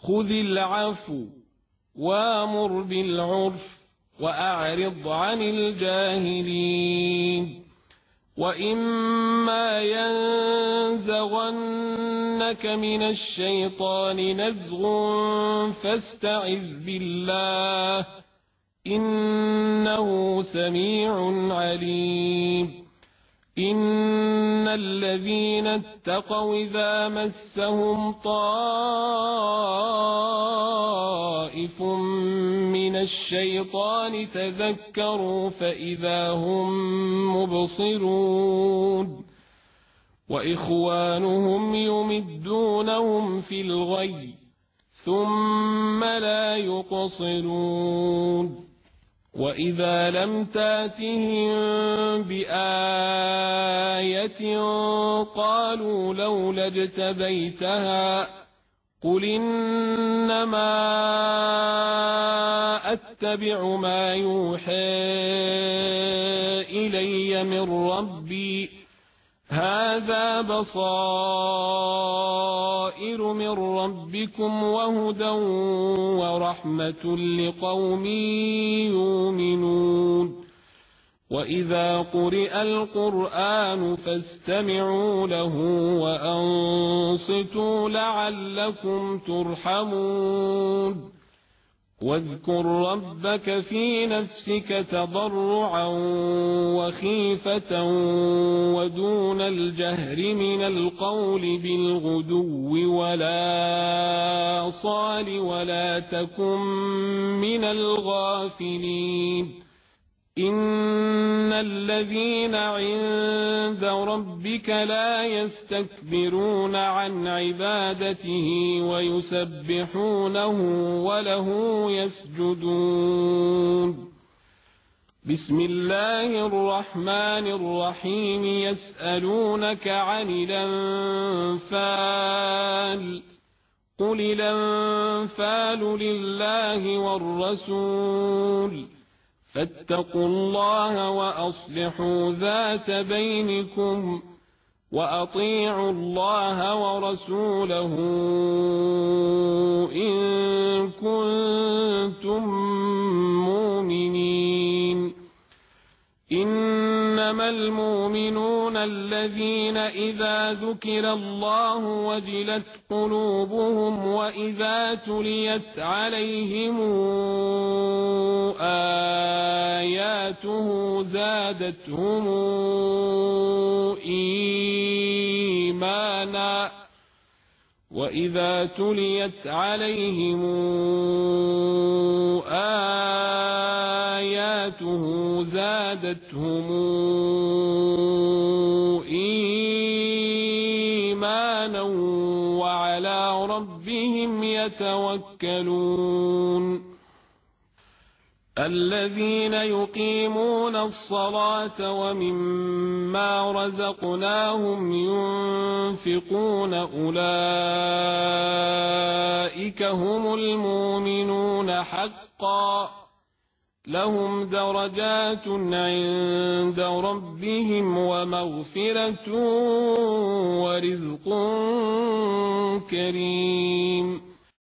خذ العفو وامر بالعرف وأعرض عن الجاهلين وإما ينزغنك من الشيطان نزغ فاستعذ بالله إنه سميع عليم إن الذين اتقوا إذا مسهم طائف من الشيطان تذكروا فإذا هم مبصرون وإخوانهم يمدونهم في الغي ثم لا يقصرون وإذا لم تاتهم بآية قالوا لولا اجتبيتها قل إنما أتبع ما يوحى إلي من ربي هذا بصائر من ربكم وهدى ورحمة لقوم يؤمنون وإذا قرئ القرآن فاستمعوا له وأنصتوا لعلكم ترحمون واذكر ربك في نفسك تضرعا وخيفة ودون الجهر من القول بالغدو ولا صال ولا تكن من الغافلين إن الذين عند ربك لا يستكبرون عن عبادته ويسبحونه وله يسجدون بسم الله الرحمن الرحيم يسألونك عن الأنفال قل الأنفال لله والرسول فاتقوا الله وأصلحوا ذات بينكم وأطيعوا الله ورسوله إن كنتم مؤمنين إنما المؤمنون الذين إذا ذكر الله وجلت قلوبهم وإذا تليت عليهم آياته زادتهم إيمانا وإذا تليت عليهم آياته زادتهم إيمانا وعلى ربهم يتوكلون الذين يقيمون الصلاة ومما رزقناهم ينفقون أولئك هم المؤمنون حقا لهم درجات عند ربهم ومغفرة ورزق كريم